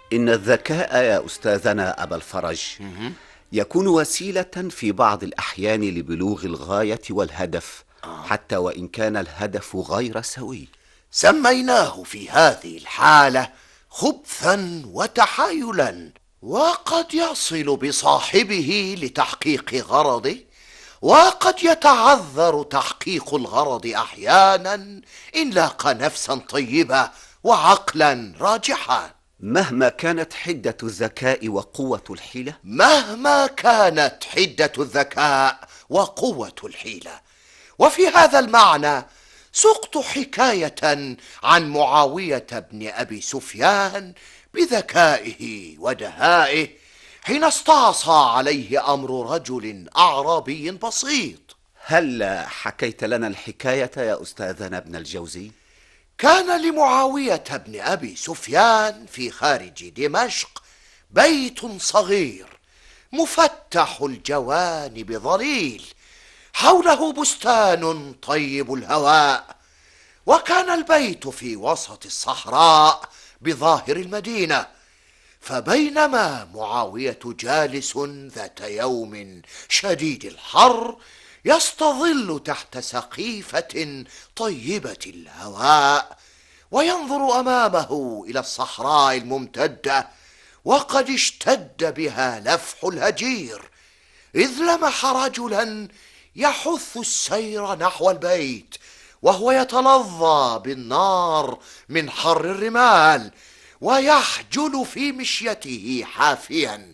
إن الذكاء يا أستاذنا أبا الفرج يكون وسيلة في بعض الأحيان لبلوغ الغاية والهدف، حتى وإن كان الهدف غير سوي. سميناه في هذه الحالة خبثا وتحايلا، وقد يصل بصاحبه لتحقيق غرضه، وقد يتعذر تحقيق الغرض أحيانا إن لاقى نفسا طيبة وعقلا راجحا. مهما كانت حدة الذكاء وقوة الحيلة، مهما كانت حدة الذكاء وقوة الحيلة. وفي هذا المعنى سقت حكاية عن معاوية بن أبي سفيان بذكائه ودهائه حين استعصى عليه أمر رجل أعرابي بسيط. هل حكيت لنا الحكاية يا أستاذنا ابن الجوزي؟ كان لمعاوية بن أبي سفيان في خارج دمشق بيت صغير مفتح الجوانب ظليل، حوله بستان طيب الهواء، وكان البيت في وسط الصحراء بظاهر المدينة. فبينما معاوية جالس ذات يوم شديد الحر يستظل تحت سقيفة طيبة الهواء وينظر أمامه إلى الصحراء الممتدة وقد اشتد بها لفح الهجير، إذ لمح رجلا يحث السير نحو البيت وهو يتلظى بالنار من حر الرمال ويحجل في مشيته حافيا.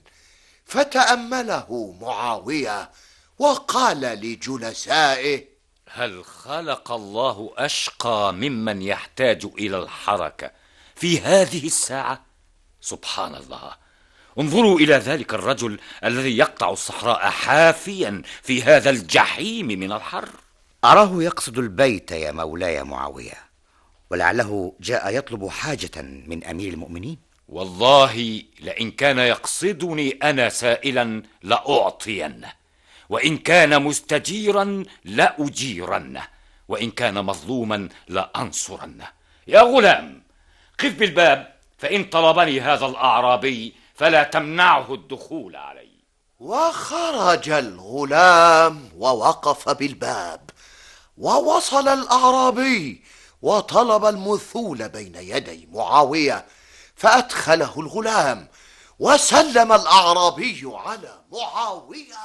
فتأمله معاوية وقال لجلسائه: هل خلق الله أشقى ممن يحتاج إلى الحركة في هذه الساعة؟ سبحان الله، انظروا إلى ذلك الرجل الذي يقطع الصحراء حافيا في هذا الجحيم من الحر. أراه يقصد البيت يا مولاي معاوية، ولعله جاء يطلب حاجة من أمير المؤمنين. والله لئن كان يقصدني أنا سائلا لأعطينه، وإن كان مستجيرا لأجيرنه، وإن كان مظلوما لأنصرنه. يا غلام، قف بالباب، فإن طلبني هذا الأعرابي فلا تمنعه الدخول علي. وخرج الغلام ووقف بالباب، ووصل الأعرابي وطلب المثول بين يدي معاوية، فأدخله الغلام وسلم الأعرابي على معاوية: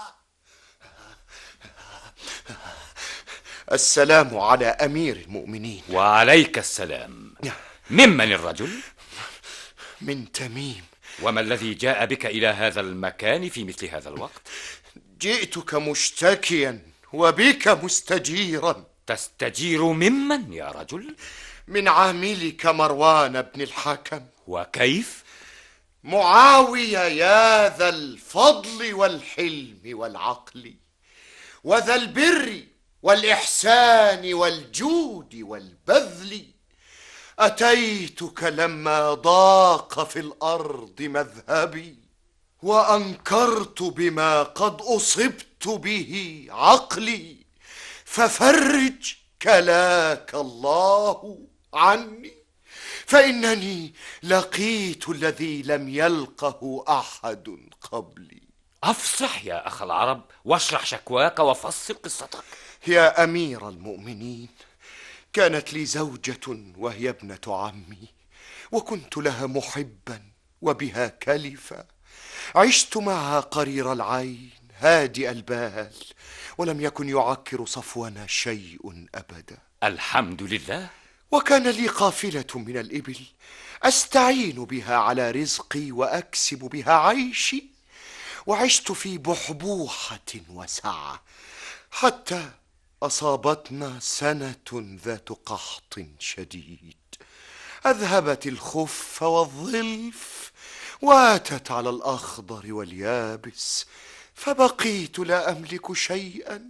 السلام على أمير المؤمنين. وعليك السلام. ممن الرجل؟ من تميم. وما الذي جاء بك إلى هذا المكان في مثل هذا الوقت؟ جئتك مشتكيا وبك مستجيرا. تستجير ممن يا رجل؟ من عاملك مروان بن الحكم. وكيف؟ معاوية يا ذا الفضل والحلم والعقل وذا البر والإحسان والجود والبذل، أتيتك لما ضاق في الأرض مذهبي وأنكرت بما قد أصبت به عقلي، ففرج كلاك الله عني، فإنني لقيت الذي لم يلقه أحد قبلي. أفصح يا أخ العرب واشرح شكواك وفصل قصتك. يا أمير المؤمنين، كانت لي زوجة وهي ابنة عمي، وكنت لها محبا وبها كلفا. عشت معها قرير العين هادئ البال، ولم يكن يعكر صفونا شيء أبدا. الحمد لله. وكان لي قافلة من الإبل أستعين بها على رزقي وأكسب بها عيشي، وعشت في بحبوحة وسعة حتى أصابتنا سنة ذات قحط شديد، أذهبت الخف والظلف واتت على الأخضر واليابس، فبقيت لا أملك شيئا.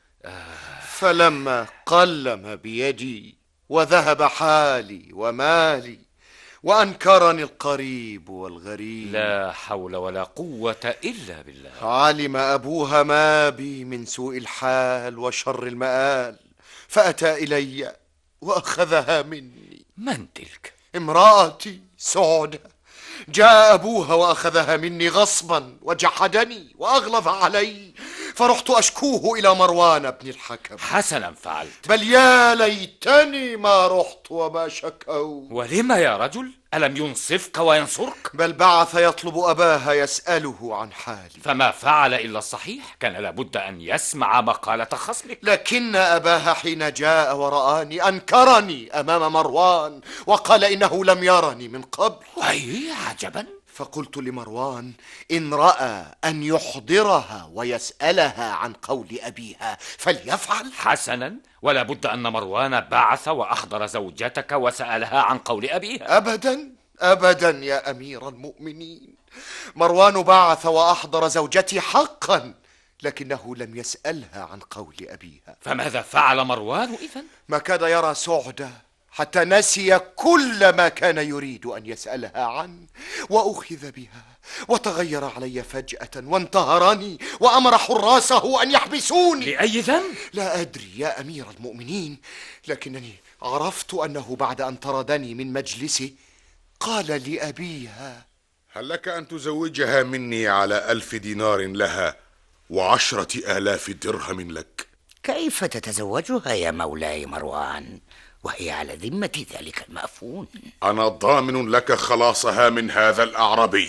فلما قل ما بيدي وذهب حالي ومالي وأنكرني القريب والغريب، لا حول ولا قوة إلا بالله، علم أبوها ما بي من سوء الحال وشر المآل، فأتى إلي وأخذها مني. من تلك؟ امرأتي سعدة جاء أبوها وأخذها مني غصبا وجحدني وأغلظ علي، فرحت أشكوه إلى مروان بن الحكم. حسنا فعلت. بل يا ليتني ما رحت وما شكوت. ولم يا رجل؟ ألم ينصفك وينصرك؟ بل بعث يطلب أباها يسأله عن حالي. فما فعل إلا الصحيح، كان لابد أن يسمع مقالة خصمك. لكن أباها حين جاء ورآني أنكرني أمام مروان وقال إنه لم يرني من قبل. أي عجبا. فقلت لمروان إن رأى أن يحضرها ويسألها عن قول أبيها فليفعل. حسنا، ولا بد أن مروان بعث وأحضر زوجتك وسألها عن قول أبيها. أبدا أبدا يا أمير المؤمنين، مروان بعث وأحضر زوجتي حقا، لكنه لم يسألها عن قول أبيها. فماذا فعل مروان إذن؟ ما كاد يرى سعدة حتى نسي كل ما كان يريد أن يسألها عنه، وأخذ بها وتغير علي فجأة وانتهرني وأمر حراسه أن يحبسوني. لأي ذنب؟ لا أدري يا أمير المؤمنين، لكنني عرفت أنه بعد أن طردني من مجلسه قال لأبيها: هل لك أن تزوجها مني على 1000 دينار لها و10,000 درهم لك؟ كيف تتزوجها يا مولاي مروان وهي على ذمة ذلك المأفون؟ أنا ضامن لك خلاصها من هذا الأعربي.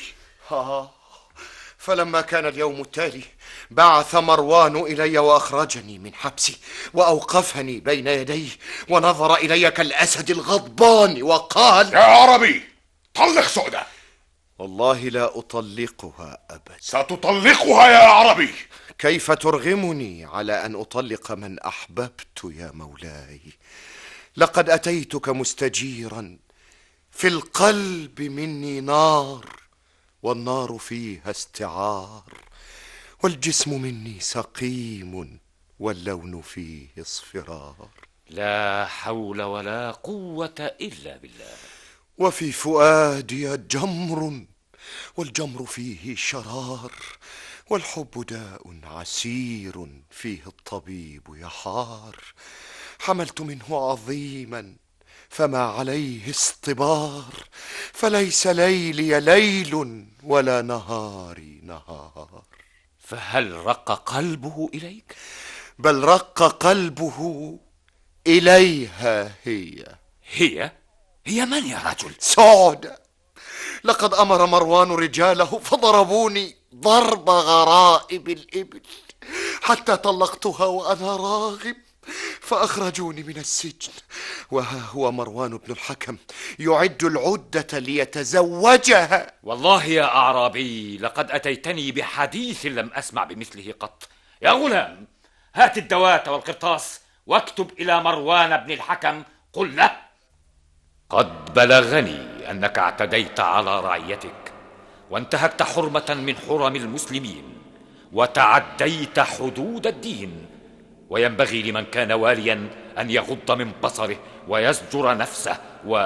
فلما كان اليوم التالي بعث مروان إلي وأخرجني من حبسي وأوقفني بين يديه ونظر إلي كالأسد الغضبان وقال: يا عربي، طلق سعدة. والله لا أطلقها أبدا. ستطلقها يا عربي. كيف ترغمني على أن أطلق من أحببت يا مولاي؟ لقد أتيتك مستجيرا، في القلب مني نار، والنار فيها استعار، والجسم مني سقيم، واللون فيه اصفرار. لا حول ولا قوة إلا بالله. وفي فؤادي جمر، والجمر فيه شرار، والحب داء عسير فيه الطبيب يحار. حملت منه عظيما فما عليه اصطبار، فليس ليلي ليل ولا نهاري نهار. فهل رق قلبه إليك؟ بل رق قلبه إليها هي. هي من يا رجل؟ سعدة. لقد أمر مروان رجاله فضربوني ضرب غرائب الإبل حتى طلقتها وأنا راغب، فأخرجوني من السجن، وها هو مروان بن الحكم يعد العدة ليتزوجها. والله يا أعرابي لقد أتيتني بحديث لم أسمع بمثله قط. يا غلام، هات الدوات والقرطاس واكتب إلى مروان بن الحكم، قل له: قد بلغني أنك اعتديت على رعيتك وانتهكت حرمة من حرم المسلمين وتعديت حدود الدين، وينبغي لمن كان واليا أن يغض من بصره ويزجر نفسه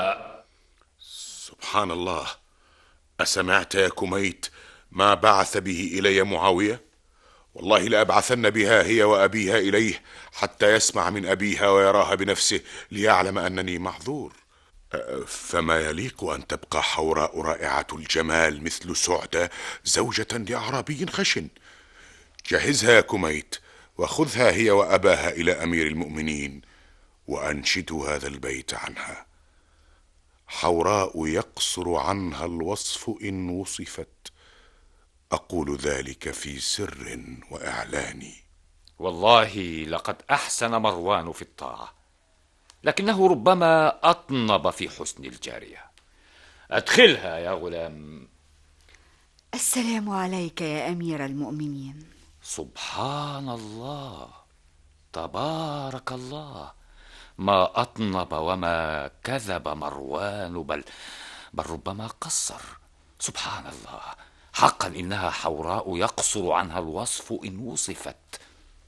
سبحان الله. أسمعت يا كميت ما بعث به إلي معاوية؟ والله لأبعثن بها هي وأبيها إليه حتى يسمع من أبيها ويراها بنفسه ليعلم أنني معذور. فما يليق أن تبقى حوراء رائعة الجمال مثل سعدة زوجة لأعرابي خشن. جهزها يا كميت وخذها هي وأباها إلى أمير المؤمنين وأنشدوا هذا البيت عنها: حوراء يقصر عنها الوصف إن وصفت، أقول ذلك في سر وإعلان. والله لقد أحسن مروان في الطاعة، لكنه ربما أطنب في حسن الجارية. أدخلها يا غلام. السلام عليك يا أمير المؤمنين. سبحان الله، تبارك الله، ما أطنب وما كذب مروان، بل ربما قصر. سبحان الله، حقا إنها حوراء يقصر عنها الوصف إن وصفت.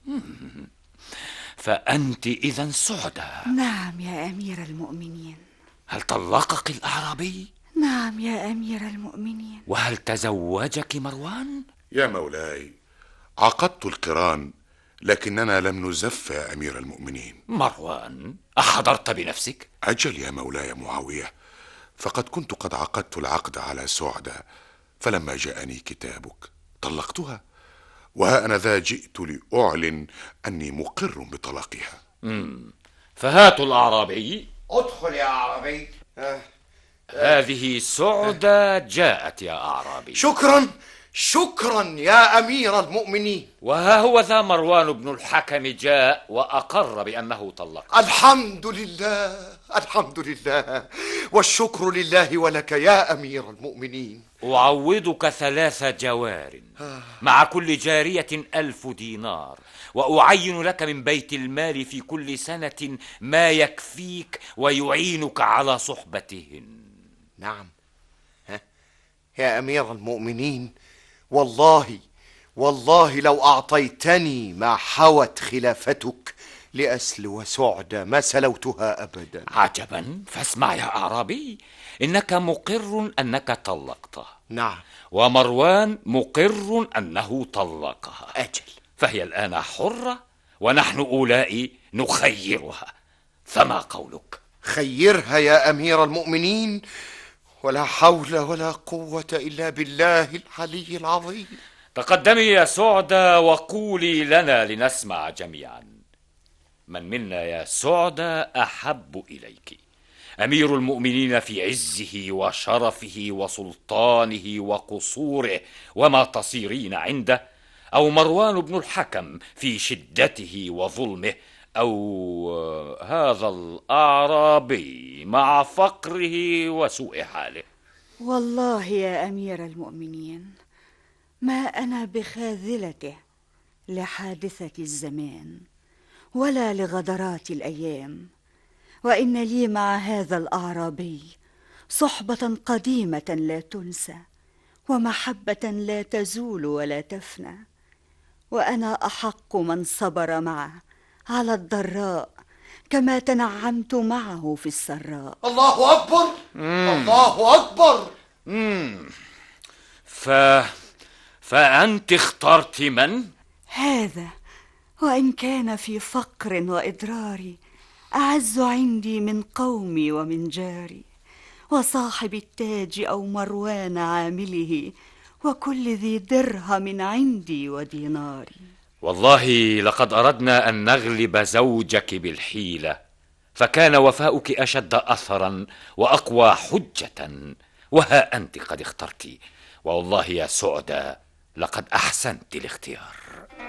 فأنت إذن سعدة؟ نعم يا أمير المؤمنين. هل طلقك الأعرابي؟ نعم يا أمير المؤمنين. وهل تزوجك مروان؟ يا مولاي، عقدت القران لكننا لم نزف يا أمير المؤمنين. مروان، أحضرت بنفسك؟ أجل يا مولاي معاوية، فقد كنت قد عقدت العقد على سعدة، فلما جاءني كتابك طلقتها، وها أنا ذا جئت لأعلن أني مقر بطلاقها. فهاتوا الأعرابي. ادخل يا أعرابي. هذه سعدة جاءت يا أعرابي. شكرا شكرا يا أمير المؤمنين. وها هو ذا مروان بن الحكم جاء وأقر بأنه طلق. الحمد لله الحمد لله والشكر لله ولك يا أمير المؤمنين. أعوضك 3 جوار مع كل جارية 1000 دينار، وأعين لك من بيت المال في كل سنة ما يكفيك ويعينك على صحبتهن. نعم يا أمير المؤمنين، والله لو أعطيتني ما حوت خلافتك لأسلو سعدة ما سلوتها أبدا. عجبا، فاسمع يا أعرابي، إنك مقر أنك طلقته. نعم. ومروان مقر أنه طلقها. أجل. فهي الآن حرة ونحن أولاء نخيرها، فما قولك؟ خيرها يا أمير المؤمنين، ولا حول ولا قوة إلا بالله العلي العظيم. تقدمي يا سعدة وقولي لنا لنسمع جميعا، من منا يا سعدة أحب إليك؟ أمير المؤمنين في عزه وشرفه وسلطانه وقصوره وما تصيرين عنده، أو مروان بن الحكم في شدته وظلمه، أو هذا الأعرابي مع فقره وسوء حاله؟ والله يا أمير المؤمنين ما أنا بخاذلته لحادثة الزمان ولا لغدرات الأيام، وإن لي مع هذا الأعرابي صحبة قديمة لا تنسى، ومحبة لا تزول ولا تفنى، وأنا أحق من صبر معه على الضراء كما تنعمت معه في السراء. الله أكبر. الله أكبر. فأنت اخترت من؟ هذا، وإن كان في فقر وإضرار أعز عندي من قومي ومن جاري، وصاحب التاج أو مروان عامله، وكل ذي درهم عندي وديناري. والله لقد أردنا أن نغلب زوجك بالحيلة، فكان وفاؤك أشد أثرا وأقوى حجة، وها أنت قد اخترت، والله يا سعدة لقد أحسنت الاختيار.